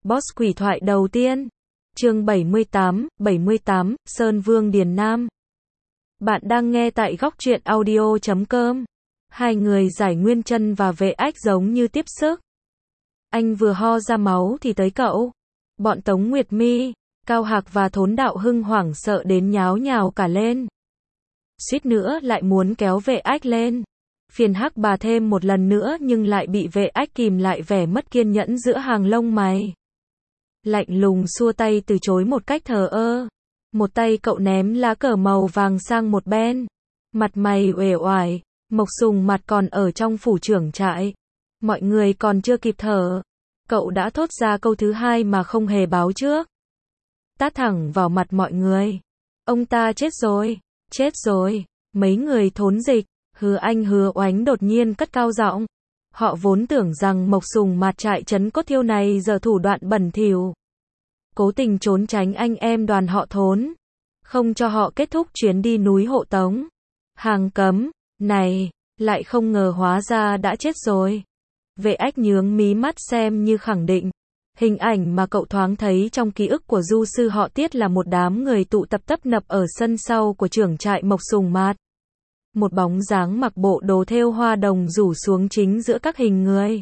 Boss quỷ thoại đầu tiên. Chương 78, Sơn Vương Điền Nam. Bạn đang nghe tại góc truyện audio.com. Hai người Giải Nguyên Chân và Vệ Ách giống như tiếp sức. Anh vừa ho ra máu thì tới cậu. Bọn Tống Nguyệt Mi, Cao Hạc và Thốn Đạo Hưng hoảng sợ đến nháo nhào cả lên. Suýt nữa lại muốn kéo Vệ Ách lên. Phiền Hắc Bà thêm một lần nữa nhưng lại bị Vệ Ách kìm lại vẻ mất kiên nhẫn giữa hàng lông mày. Lạnh lùng xua tay từ chối một cách thờ ơ. Một tay cậu ném lá cờ màu vàng sang một bên. Mặt mày uể oải, Mộc Sùng mặt còn ở trong phủ trưởng trại. Mọi người còn chưa kịp thở. Cậu đã thốt ra câu thứ hai mà không hề báo trước. Tát thẳng vào mặt mọi người. Ông ta chết rồi, chết rồi. Mấy người Thốn Dịch, Hứa Anh Hứa Oánh đột nhiên cất cao giọng. Họ vốn tưởng rằng Mộc Sùng mặt trại trấn Cốt Thiêu này giờ thủ đoạn bẩn thỉu, cố tình trốn tránh anh em đoàn họ Thốn, không cho họ kết thúc chuyến đi núi Hộ Tống. Hàng cấm, này, lại không ngờ hóa ra đã chết rồi. Vệ Ách nhướng mí mắt xem như khẳng định. Hình ảnh mà cậu thoáng thấy trong ký ức của du sư họ Tiết là một đám người tụ tập tấp nập ở sân sau của trưởng trại Mộc Sùng Mạt. Một bóng dáng mặc bộ đồ thêu hoa đồng rủ xuống chính giữa các hình người.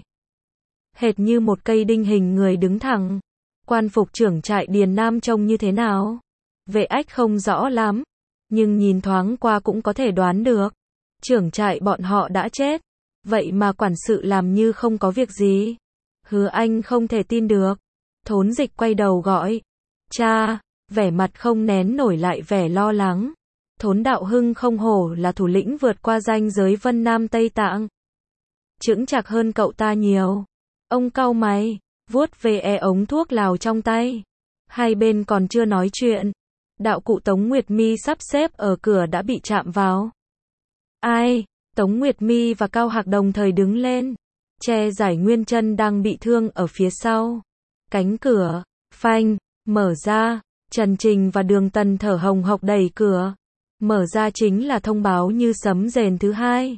Hệt như một cây đinh hình người đứng thẳng. Quan phục trưởng trại Điền Nam trông như thế nào? Vệ Ách không rõ lắm, nhưng nhìn thoáng qua cũng có thể đoán được. Trưởng trại bọn họ đã chết, vậy mà quản sự làm như không có việc gì. Hứa Anh không thể tin được. Thốn Dịch quay đầu gọi. Cha, vẻ mặt không nén nổi lại vẻ lo lắng. Thốn Đạo Hưng không hổ là thủ lĩnh vượt qua ranh giới Vân Nam Tây Tạng. Chững chạc hơn cậu ta nhiều. Ông cau mày, vuốt về ống thuốc lào trong tay. Hai bên còn chưa nói chuyện. Đạo cụ Tống Nguyệt Mi sắp xếp ở cửa đã bị chạm vào. Ai? Tống Nguyệt Mi và Cao Hạc đồng thời đứng lên. Che Giải Nguyên Chân đang bị thương ở phía sau. Cánh cửa, phanh, mở ra. Trần Trình và Đường Tần thở hồng hộc đẩy cửa. Mở ra chính là thông báo như sấm rền thứ hai.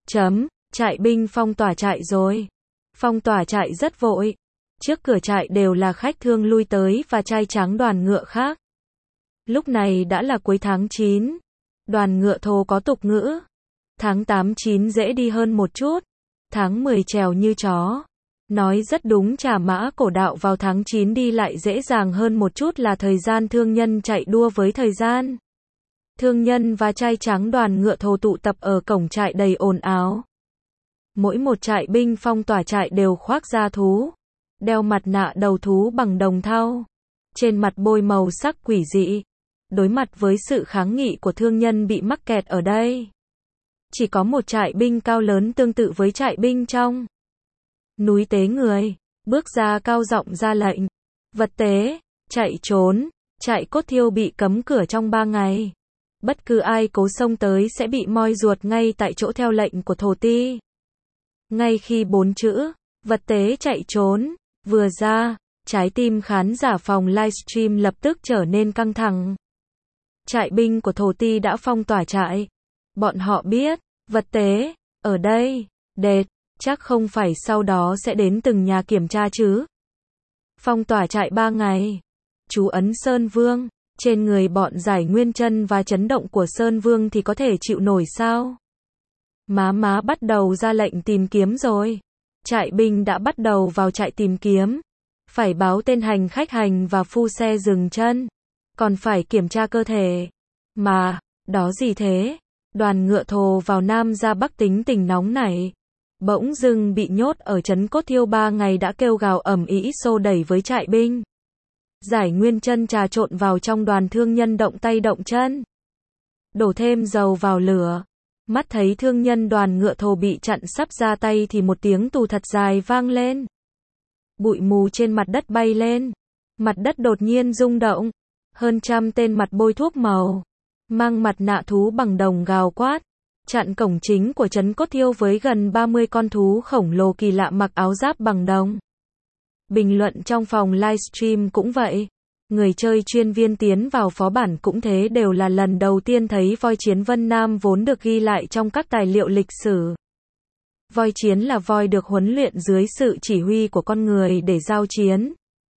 Trại binh phong tỏa trại rồi. Phong tỏa trại rất vội. Trước cửa trại đều là khách thương lui tới và trai tráng đoàn ngựa khác. Lúc này đã là cuối tháng 9. Đoàn ngựa Thô có tục ngữ. Tháng 8-9 dễ đi hơn một chút. Tháng 10 trèo như chó. Nói rất đúng, Trà Mã cổ đạo vào tháng 9 đi lại dễ dàng hơn một chút là thời gian thương nhân chạy đua với thời gian. Thương nhân và trai tráng đoàn ngựa Thô tụ tập ở cổng trại đầy ồn ào. Mỗi một trại binh phong tỏa trại đều khoác da thú, đeo mặt nạ đầu thú bằng đồng thau, trên mặt bôi màu sắc quỷ dị. Đối mặt với sự kháng nghị của thương nhân bị mắc kẹt ở đây, chỉ có một trại binh cao lớn tương tự với trại binh trong núi tế người, bước ra cao giọng ra lệnh. Vật tế, chạy trốn, trại Cốt Thiêu bị cấm cửa trong 3 ngày. Bất cứ ai cố xông tới sẽ bị moi ruột ngay tại chỗ theo lệnh của Thổ Ti. Ngay khi 4 chữ, vật tế chạy trốn, vừa ra, trái tim khán giả phòng livestream lập tức trở nên căng thẳng. Trại binh của Thổ Ti đã phong tỏa trại. Bọn họ biết, vật tế, ở đây, đệt, chắc không phải sau đó sẽ đến từng nhà kiểm tra chứ. Phong tỏa trại 3 ngày. Chú ấn Sơn Vương, trên người bọn Giải Nguyên Chân và chấn động của Sơn Vương thì có thể chịu nổi sao? Má bắt đầu ra lệnh tìm kiếm rồi. Trại binh đã bắt đầu vào trại tìm kiếm. Phải báo tên hành khách hành và phu xe dừng chân. Còn phải kiểm tra cơ thể. Mà, đó gì thế? Đoàn ngựa Thô vào Nam ra Bắc tính tình nóng nảy. Bỗng dưng bị nhốt ở trấn Cốt Thiêu 3 ngày đã kêu gào ầm ĩ xô đẩy với trại binh. Giải Nguyên Chân trà trộn vào trong đoàn thương nhân động tay động chân. Đổ thêm dầu vào lửa. Mắt thấy thương nhân đoàn ngựa Thô bị chặn sắp ra tay thì một tiếng tù thật dài vang lên. Bụi mù trên mặt đất bay lên. Mặt đất đột nhiên rung động. Hơn 100 tên mặt bôi thuốc màu, mang mặt nạ thú bằng đồng gào quát. Chặn cổng chính của trấn Cốt Thiêu với gần 30 con thú khổng lồ kỳ lạ mặc áo giáp bằng đồng. Bình luận trong phòng livestream cũng vậy. Người chơi chuyên viên tiến vào phó bản cũng thế, đều là lần đầu tiên thấy voi chiến Vân Nam vốn được ghi lại trong các tài liệu lịch sử. Voi chiến là voi được huấn luyện dưới sự chỉ huy của con người để giao chiến.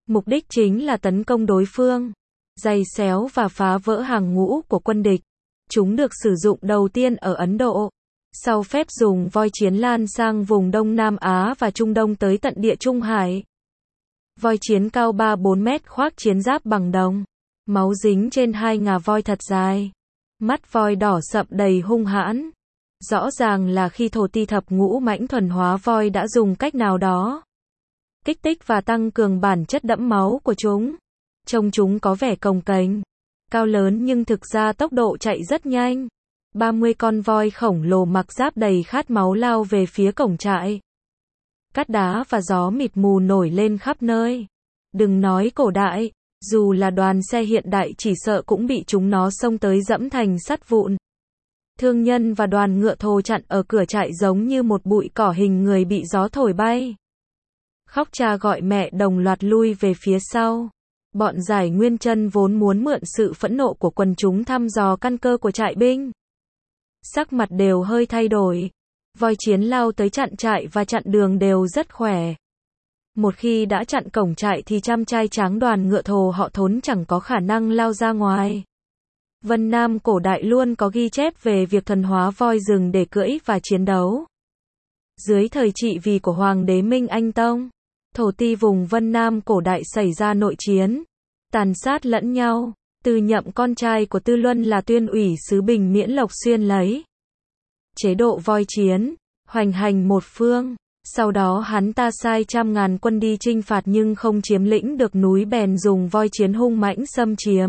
Mục đích chính là tấn công đối phương, giày xéo và phá vỡ hàng ngũ của quân địch. Chúng được sử dụng đầu tiên ở Ấn Độ, sau phép dùng voi chiến lan sang vùng Đông Nam Á và Trung Đông tới tận Địa Trung Hải. Voi chiến cao 3-4 mét khoác chiến giáp bằng đồng, máu dính trên hai ngà voi thật dài, mắt voi đỏ sậm đầy hung hãn. Rõ ràng là khi Thổ Ti thập ngũ mãnh thuần hóa voi đã dùng cách nào đó kích thích và tăng cường bản chất đẫm máu của chúng. Trông chúng có vẻ cồng kềnh, cao lớn nhưng thực ra tốc độ chạy rất nhanh. 30 con voi khổng lồ mặc giáp đầy khát máu lao về phía cổng trại. Cát đá và gió mịt mù nổi lên khắp nơi. Đừng nói cổ đại, dù là đoàn xe hiện đại chỉ sợ cũng bị chúng nó xông tới dẫm thành sắt vụn. Thương nhân và đoàn ngựa thồ chặn ở cửa trại giống như một bụi cỏ hình người bị gió thổi bay. Khóc cha gọi mẹ đồng loạt lui về phía sau. Bọn Giải Nguyên Chân vốn muốn mượn sự phẫn nộ của quần chúng thăm dò căn cơ của trại binh. Sắc mặt đều hơi thay đổi. Voi chiến lao tới chặn trại và chặn đường đều rất khỏe. Một khi đã chặn cổng trại thì trăm trai tráng đoàn ngựa thồ họ Thốn chẳng có khả năng lao ra ngoài. Vân Nam cổ đại luôn có ghi chép về việc thuần hóa voi rừng để cưỡi và chiến đấu. Dưới thời trị vì của Hoàng đế Minh Anh Tông, Thổ Ti vùng Vân Nam cổ đại xảy ra nội chiến, tàn sát lẫn nhau. Từ Nhậm con trai của Tư Luân là Tuyên ủy sứ Bình Miễn Lộc Xuyên lấy chế độ voi chiến, hoành hành một phương. Sau đó hắn ta sai trăm ngàn quân đi chinh phạt nhưng không chiếm lĩnh được núi bèn dùng voi chiến hung mãnh xâm chiếm.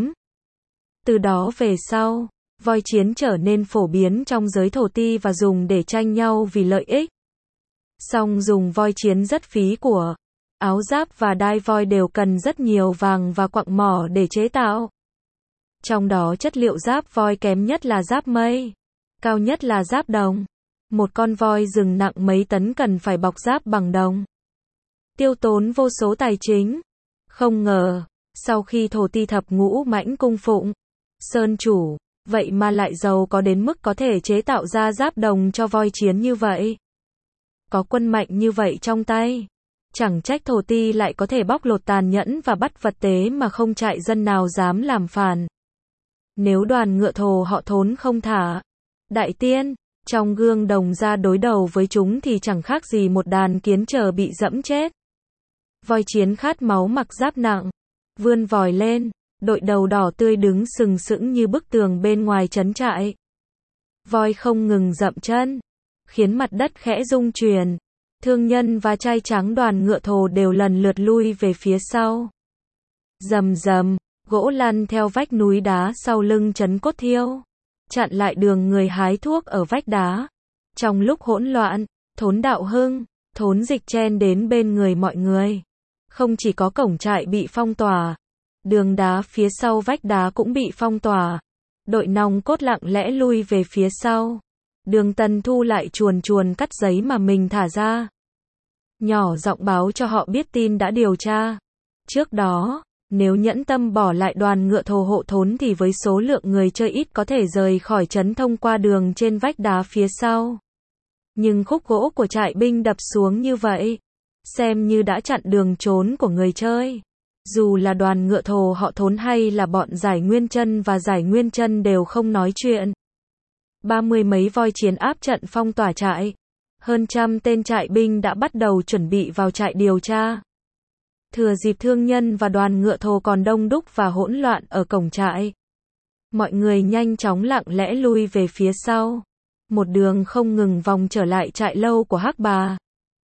Từ đó về sau, voi chiến trở nên phổ biến trong giới Thổ Ti và dùng để tranh nhau vì lợi ích. Song dùng voi chiến rất phí của. Áo giáp và đai voi đều cần rất nhiều vàng và quặng mỏ để chế tạo. Trong đó chất liệu giáp voi kém nhất là giáp mây, cao nhất là giáp đồng. Một con voi rừng nặng mấy tấn cần phải bọc giáp bằng đồng, tiêu tốn vô số tài chính. Không ngờ, sau khi Thổ Ti thập ngũ mãnh cung phụng Sơn chủ, vậy mà lại giàu có đến mức có thể chế tạo ra giáp đồng cho voi chiến như vậy. Có quân mạnh như vậy trong tay, chẳng trách Thổ Ti lại có thể bóc lột tàn nhẫn và bắt vật tế mà không trại dân nào dám làm phản. Nếu đoàn ngựa thồ họ Thốn không thả đại tiên trong gương đồng ra đối đầu với chúng thì chẳng khác gì một đàn kiến chờ bị dẫm chết. Voi chiến khát máu mặc giáp nặng, vươn vòi lên, đội đầu đỏ tươi đứng sừng sững như bức tường bên ngoài trấn trại. Voi không ngừng dậm chân, khiến mặt đất khẽ rung chuyển. Thương nhân và trai tráng đoàn ngựa thồ đều lần lượt lui về phía sau. Rầm rầm, gỗ lăn theo vách núi đá sau lưng trấn Cốt Thiêu, chặn lại đường người hái thuốc ở vách đá. Trong lúc hỗn loạn, Thốn Đạo Hưng, Thốn Dịch chen đến bên người mọi người. Không chỉ có cổng trại bị phong tỏa, đường đá phía sau vách đá cũng bị phong tỏa. Đội nòng cốt lặng lẽ lui về phía sau. Đường Tần Thu lại chuồn chuồn cắt giấy mà mình thả ra, nhỏ giọng báo cho họ biết tin đã điều tra. Trước đó, nếu nhẫn tâm bỏ lại đoàn ngựa thồ hộ Thốn thì với số lượng người chơi ít có thể rời khỏi trấn thông qua đường trên vách đá phía sau. Nhưng khúc gỗ của trại binh đập xuống như vậy, xem như đã chặn đường trốn của người chơi. Dù là đoàn ngựa thồ họ Thốn hay là bọn Giải Nguyên Chân và Giải Nguyên Chân đều không nói chuyện. 30 mấy voi chiến áp trận phong tỏa trại. Hơn trăm tên trại binh đã bắt đầu chuẩn bị vào trại điều tra. Thừa dịp thương nhân và đoàn ngựa thồ còn đông đúc và hỗn loạn ở cổng trại, mọi người nhanh chóng lặng lẽ lui về phía sau. Một đường không ngừng vòng trở lại trại lâu của Hắc Bà.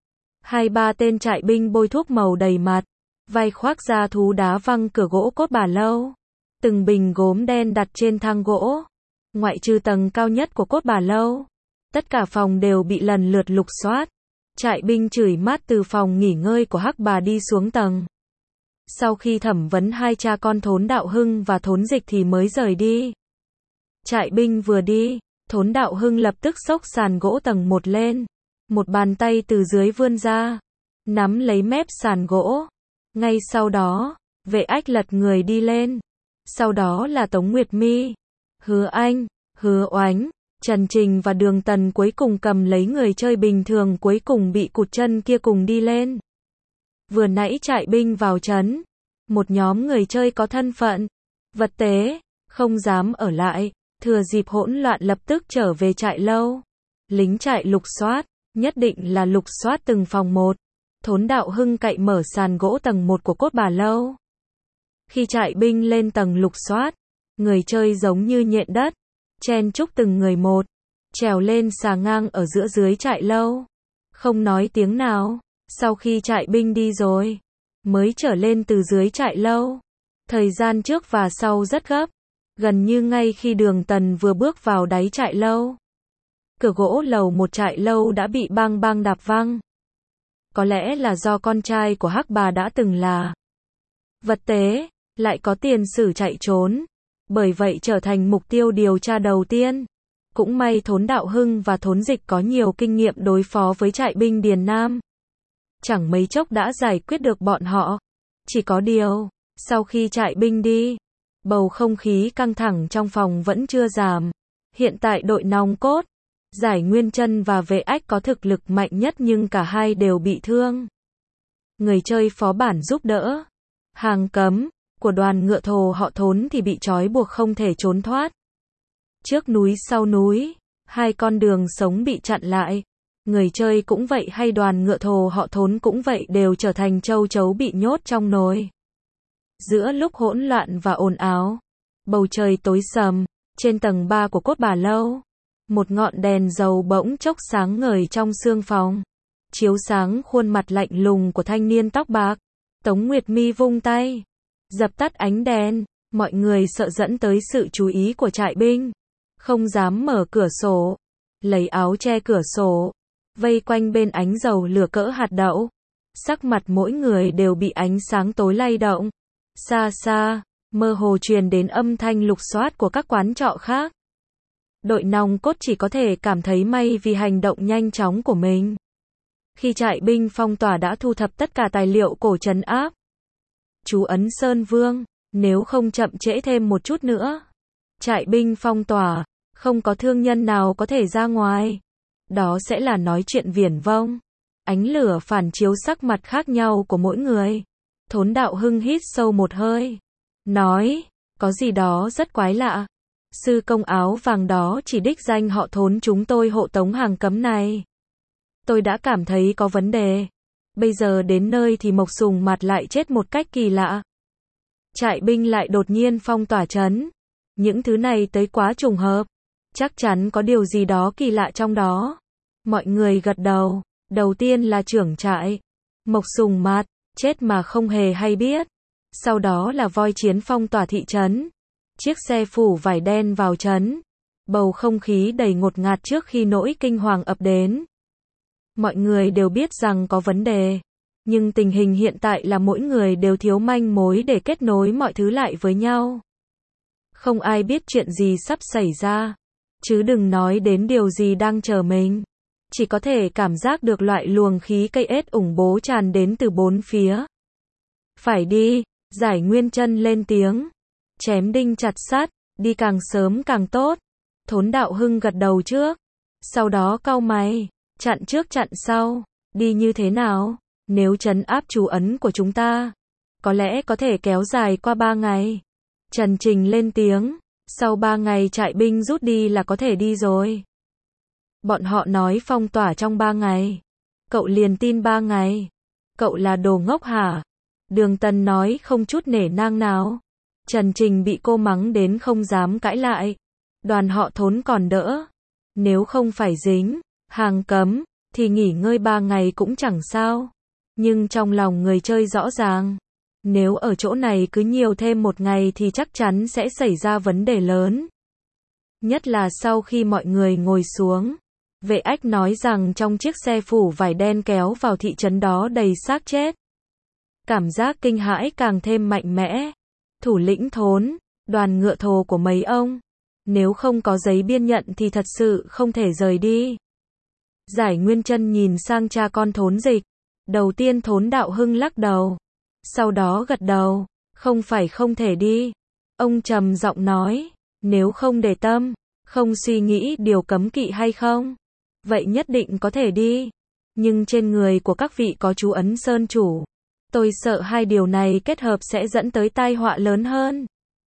2-3 tên trại binh bôi thuốc màu đầy mặt, vai khoác da thú đá văng cửa gỗ cốt bà lâu. Từng bình gốm đen đặt trên thang gỗ. Ngoại trừ tầng cao nhất của cốt bà lâu, tất cả phòng đều bị lần lượt lục soát. Trại binh chửi mát từ phòng nghỉ ngơi của Hắc Bà đi xuống tầng. Sau khi thẩm vấn hai cha con Thốn Đạo Hưng và Thốn Dịch thì mới rời đi. Trại binh vừa đi, Thốn Đạo Hưng lập tức xốc sàn gỗ tầng 1 lên. Một bàn tay từ dưới vươn ra, nắm lấy mép sàn gỗ. Ngay sau đó, Vệ Ách lật người đi lên. Sau đó là Tống Nguyệt Mi, Hứa Anh, Hứa Oánh, Trần Trình và Đường Tần cuối cùng cầm lấy người chơi bình thường cuối cùng bị cụt chân kia cùng đi lên. Vừa nãy trại binh vào trấn, một nhóm người chơi có thân phận, vật tế, không dám ở lại, thừa dịp hỗn loạn lập tức trở về trại lâu. Lính trại lục soát, nhất định là lục soát từng phòng một. Thốn Đạo Hưng cậy mở sàn gỗ tầng 1 của cốt bà lâu. Khi trại binh lên tầng lục soát, người chơi giống như nhện đất, chen chúc từng người một, trèo lên xà ngang ở giữa dưới trại lâu. Không nói tiếng nào, sau khi trại binh đi rồi, mới trở lên từ dưới trại lâu. Thời gian trước và sau rất gấp, gần như ngay khi Đường Tần vừa bước vào đáy trại lâu. Cửa gỗ lầu một trại lâu đã bị bang bang đạp văng. Có lẽ là do con trai của Hắc Bà đã từng là vật tế, lại có tiền sử chạy trốn, bởi vậy trở thành mục tiêu điều tra đầu tiên. Cũng may Thốn Đạo Hưng và Thốn Dịch có nhiều kinh nghiệm đối phó với trại binh Điền Nam. Chẳng mấy chốc đã giải quyết được bọn họ. Chỉ có điều, sau khi trại binh đi, bầu không khí căng thẳng trong phòng vẫn chưa giảm. Hiện tại đội nòng cốt, Giải Nguyên Chân và Vệ Ách có thực lực mạnh nhất nhưng cả hai đều bị thương. Người chơi phó bản giúp đỡ. Hàng cấm của đoàn ngựa thồ họ Thốn thì bị trói buộc không thể trốn thoát. Trước núi sau núi, hai con đường sống bị chặn lại. Người chơi cũng vậy hay đoàn ngựa thồ họ Thốn cũng vậy đều trở thành châu chấu bị nhốt trong nồi. Giữa lúc hỗn loạn và ồn ào, bầu trời tối sầm, trên tầng 3 của cốt bà lâu, một ngọn đèn dầu bỗng chốc sáng ngời trong sương phòng, chiếu sáng khuôn mặt lạnh lùng của thanh niên tóc bạc. Tống Nguyệt Mi vung tay, dập tắt ánh đèn, mọi người sợ dẫn tới sự chú ý của trại binh, không dám mở cửa sổ, lấy áo che cửa sổ, vây quanh bên ánh dầu lửa cỡ hạt đậu. Sắc mặt mỗi người đều bị ánh sáng tối lay động. Xa xa, mơ hồ truyền đến âm thanh lục soát của các quán trọ khác. Đội nòng cốt chỉ có thể cảm thấy may vì hành động nhanh chóng của mình. Khi trại binh phong tỏa đã thu thập tất cả tài liệu cổ trấn áp chú ấn Sơn Vương, nếu không chậm trễ thêm một chút nữa, trại binh phong tỏa, không có thương nhân nào có thể ra ngoài. Đó sẽ là nói chuyện viển vông. Ánh lửa phản chiếu sắc mặt khác nhau của mỗi người. Thốn Đạo Hưng hít sâu một hơi, nói, có gì đó rất quái lạ. Sư công áo vàng đó chỉ đích danh họ Thốn chúng tôi hộ tống hàng cấm này. Tôi đã cảm thấy có vấn đề. Bây giờ đến nơi thì Mộc Sùng Mặt lại chết một cách kỳ lạ. Trại binh lại đột nhiên phong tỏa trấn. Những thứ này tới quá trùng hợp. Chắc chắn có điều gì đó kỳ lạ trong đó. Mọi người gật đầu. Đầu tiên là trưởng trại Mộc Sùng Mặt, chết mà không hề hay biết. Sau đó là voi chiến phong tỏa thị trấn. Chiếc xe phủ vải đen vào trấn. Bầu không khí đầy ngột ngạt trước khi nỗi kinh hoàng ập đến. Mọi người đều biết rằng có vấn đề. Nhưng tình hình hiện tại là mỗi người đều thiếu manh mối để kết nối mọi thứ lại với nhau. Không ai biết chuyện gì sắp xảy ra. Chứ đừng nói đến điều gì đang chờ mình. Chỉ có thể cảm giác được loại luồng khí cây ết ủng bố tràn đến từ bốn phía. Phải đi, Giải Nguyên Chân lên tiếng. Chém đinh chặt sắt, đi càng sớm càng tốt. Thốn Đạo Hưng gật đầu trước. Sau đó cau mày, chặn trước chặn sau. Đi như thế nào? Nếu trấn áp chú ấn của chúng ta, có lẽ có thể kéo dài qua 3 ngày. Trần Trình lên tiếng. Sau 3 ngày trại binh rút đi là có thể đi rồi. Bọn họ nói phong tỏa trong 3 ngày. Cậu liền tin 3 ngày. Cậu là đồ ngốc hả? Đường Tần nói không chút nể nang nào. Trần Trình bị cô mắng đến không dám cãi lại. Đoàn họ Thốn còn đỡ. Nếu không phải dính hàng cấm, thì nghỉ ngơi 3 ngày cũng chẳng sao. Nhưng trong lòng người chơi rõ ràng. Nếu ở chỗ này cứ nhiều thêm 1 ngày thì chắc chắn sẽ xảy ra vấn đề lớn. Nhất là sau khi mọi người ngồi xuống. Vệ Ách nói rằng trong chiếc xe phủ vải đen kéo vào thị trấn đó đầy xác chết. Cảm giác kinh hãi càng thêm mạnh mẽ. Thủ lĩnh Thốn, đoàn ngựa thồ của mấy ông. Nếu không có giấy biên nhận thì thật sự không thể rời đi. Giải Nguyên Chân nhìn sang cha con Thốn Dịch. Đầu tiên Thốn Đạo Hưng lắc đầu. Sau đó gật đầu. Không phải không thể đi. Ông trầm giọng nói. Nếu không để tâm, không suy nghĩ điều cấm kỵ hay không, vậy nhất định có thể đi. Nhưng trên người của các vị có chú ấn Sơn Chủ. Tôi sợ hai điều này kết hợp sẽ dẫn tới tai họa lớn hơn.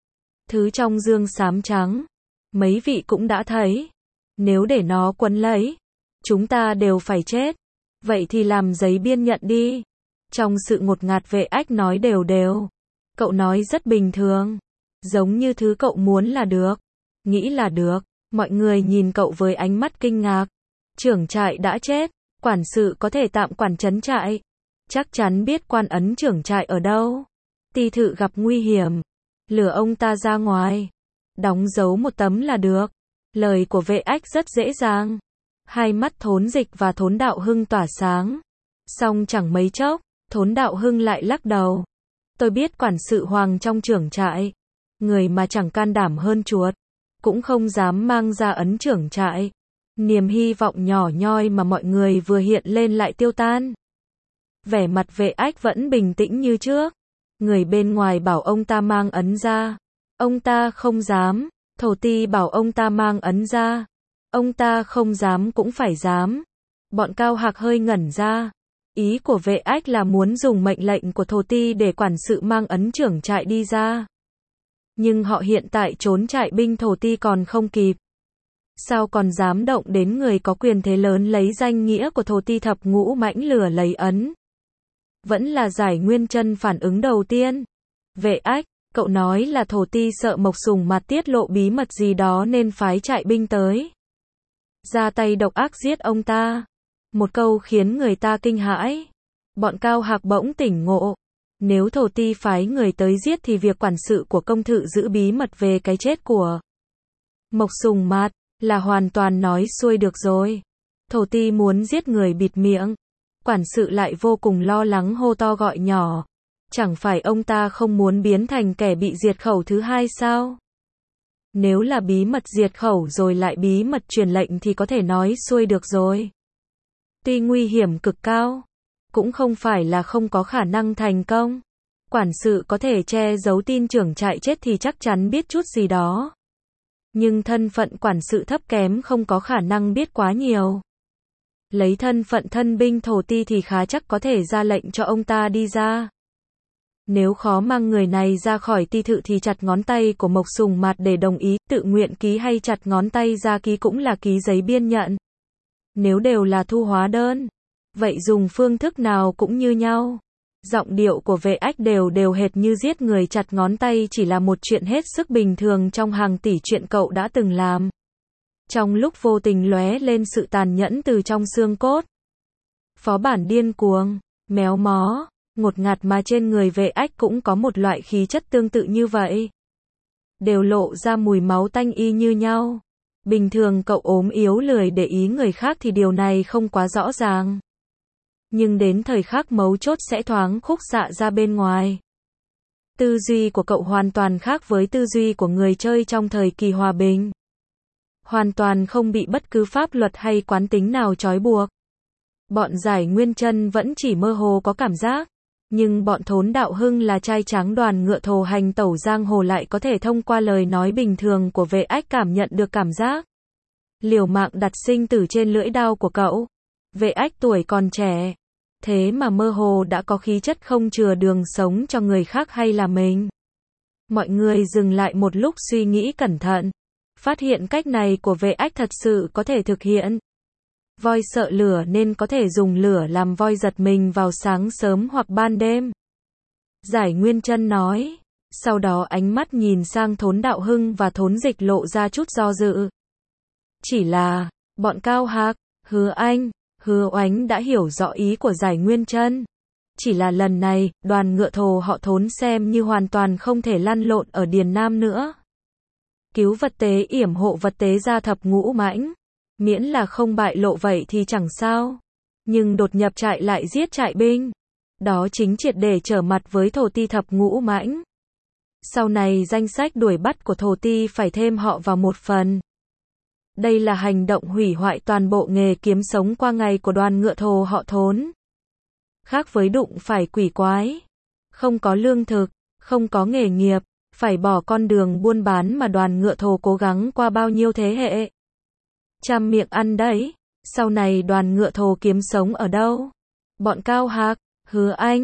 Thứ trong dương xám trắng, mấy vị cũng đã thấy. Nếu để nó quấn lấy, chúng ta đều phải chết. Vậy thì làm giấy biên nhận đi. Trong sự ngột ngạt Vệ Ách nói đều đều. Cậu nói rất bình thường. Giống như thứ cậu muốn là được. Nghĩ là được. Mọi người nhìn cậu với ánh mắt kinh ngạc. Trưởng trại đã chết. Quản sự có thể tạm quản trấn trại. Chắc chắn biết quan ấn trưởng trại ở đâu. Ty thự gặp nguy hiểm. Lừa ông ta ra ngoài. Đóng dấu một tấm là được. Lời của Vệ Ách rất dễ dàng. Hai mắt Thốn Dịch và Thốn Đạo Hưng tỏa sáng. Xong chẳng mấy chốc, Thốn Đạo Hưng lại lắc đầu. Tôi biết quản sự Hoàng trong trưởng trại. Người mà chẳng can đảm hơn chuột. Cũng không dám mang ra ấn trưởng trại. Niềm hy vọng nhỏ nhoi mà mọi người vừa hiện lên lại tiêu tan. Vẻ mặt Vệ Ách vẫn bình tĩnh như trước. Người bên ngoài bảo ông ta mang ấn ra. Ông ta không dám. Thổ Ti bảo ông ta mang ấn ra. Ông ta không dám cũng phải dám. Bọn Cao Hạc hơi ngẩn ra. Ý của Vệ Ách là muốn dùng mệnh lệnh của Thổ Ti để quản sự mang ấn trưởng trại đi ra. Nhưng họ hiện tại trốn trại binh Thổ Ti còn không kịp. Sao còn dám động đến người có quyền thế lớn lấy danh nghĩa của Thổ Ti thập ngũ mãnh lừa lấy ấn. Vẫn là Giải Nguyên Chân phản ứng đầu tiên. Vệ Ách, cậu nói là Thổ Ti sợ Mộc Sùng Mạt tiết lộ bí mật gì đó nên phái trại binh tới. Ra tay độc ác giết ông ta. Một câu khiến người ta kinh hãi. Bọn Cao Hạc bỗng tỉnh ngộ. Nếu Thổ Ti phái người tới giết thì việc quản sự của công thự giữ bí mật về cái chết của Mộc Sùng Mạt là hoàn toàn nói xuôi được rồi. Thổ Ti muốn giết người bịt miệng. Quản sự lại vô cùng lo lắng hô to gọi nhỏ. Chẳng phải ông ta không muốn biến thành kẻ bị diệt khẩu thứ hai sao? Nếu là bí mật diệt khẩu rồi lại bí mật truyền lệnh thì có thể nói xuôi được rồi. Tuy nguy hiểm cực cao, cũng không phải là không có khả năng thành công. Quản sự có thể che giấu tin trưởng trại chết thì chắc chắn biết chút gì đó. Nhưng thân phận quản sự thấp kém không có khả năng biết quá nhiều. Lấy thân phận thân binh Thổ Ti thì khá chắc có thể ra lệnh cho ông ta đi ra. Nếu khó mang người này ra khỏi ty thự thì chặt ngón tay của Mộc Sùng Mạt để đồng ý, tự nguyện ký hay chặt ngón tay ra ký cũng là ký giấy biên nhận. Nếu đều là thu hóa đơn, vậy dùng phương thức nào cũng như nhau. Giọng điệu của Vệ Ách đều hệt như giết người chặt ngón tay chỉ là một chuyện hết sức bình thường trong hàng tỷ chuyện cậu đã từng làm. Trong lúc vô tình lóe lên sự tàn nhẫn từ trong xương cốt. Phó bản điên cuồng, méo mó, ngột ngạt mà trên người Vệ Ách cũng có một loại khí chất tương tự như vậy. Đều lộ ra mùi máu tanh y như nhau. Bình thường cậu ốm yếu lười để ý người khác thì điều này không quá rõ ràng. Nhưng đến thời khắc mấu chốt sẽ thoáng khúc xạ ra bên ngoài. Tư duy của cậu hoàn toàn khác với tư duy của người chơi trong thời kỳ hòa bình. Hoàn toàn không bị bất cứ pháp luật hay quán tính nào trói buộc. Bọn Giải Nguyên Chân vẫn chỉ mơ hồ có cảm giác. Nhưng bọn Thốn Đạo Hưng là trai tráng đoàn ngựa thồ hành tẩu giang hồ lại có thể thông qua lời nói bình thường của Vệ Ách cảm nhận được cảm giác. Liều mạng đặt sinh tử trên lưỡi đao của cậu. Vệ Ách tuổi còn trẻ. Thế mà mơ hồ đã có khí chất không chừa đường sống cho người khác hay là mình. Mọi người dừng lại một lúc suy nghĩ cẩn thận. Phát hiện cách này của Vệ Ách thật sự có thể thực hiện. Voi sợ lửa nên có thể dùng lửa làm voi giật mình vào sáng sớm hoặc ban đêm. Giải Nguyên Chân nói. Sau đó ánh mắt nhìn sang Thốn Đạo Hưng và Thốn Dịch lộ ra chút do dự. Chỉ là, bọn Cao Hạc, Hứa Anh, Hứa Oánh đã hiểu rõ ý của Giải Nguyên Chân. Chỉ là lần này, đoàn ngựa thồ họ Thốn xem như hoàn toàn không thể lăn lộn ở Điền Nam nữa. Cứu vật tế yểm hộ vật tế ra thập ngũ mãnh. Miễn là không bại lộ vậy thì chẳng sao. Nhưng đột nhập trại lại giết trại binh. Đó chính triệt để trở mặt với Thổ Ti thập ngũ mãnh. Sau này danh sách đuổi bắt của Thổ Ti phải thêm họ vào một phần. Đây là hành động hủy hoại toàn bộ nghề kiếm sống qua ngày của đoàn ngựa thồ họ Thốn. Khác với đụng phải quỷ quái. Không có lương thực, không có nghề nghiệp, phải bỏ con đường buôn bán mà đoàn ngựa thồ cố gắng qua bao nhiêu thế hệ. Trăm miệng ăn đấy. Sau này đoàn ngựa thồ kiếm sống ở đâu? Bọn Cao Hạc, Hứa Anh,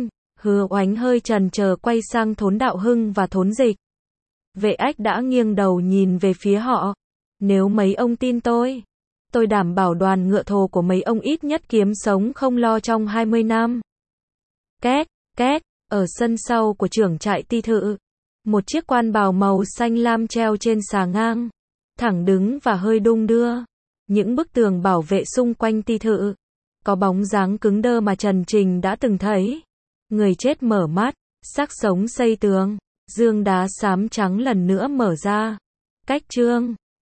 Hứa Oánh hơi chần chờ quay sang Thốn Đạo Hưng và Thốn Dịch. Vệ Ách đã nghiêng đầu nhìn về phía họ. Nếu mấy ông tin tôi đảm bảo đoàn ngựa thồ của mấy ông ít nhất kiếm sống không lo trong 20 năm. Két, két, ở sân sau của trưởng trại ti thự, một chiếc quan bào màu xanh lam treo trên xà ngang, thẳng đứng và hơi đung đưa. Những bức tường bảo vệ xung quanh ti thự, có bóng dáng cứng đơ mà Trần Trình đã từng thấy. Người chết mở mắt, xác sống xây tường, dương đá xám trắng lần nữa mở ra. Cách chương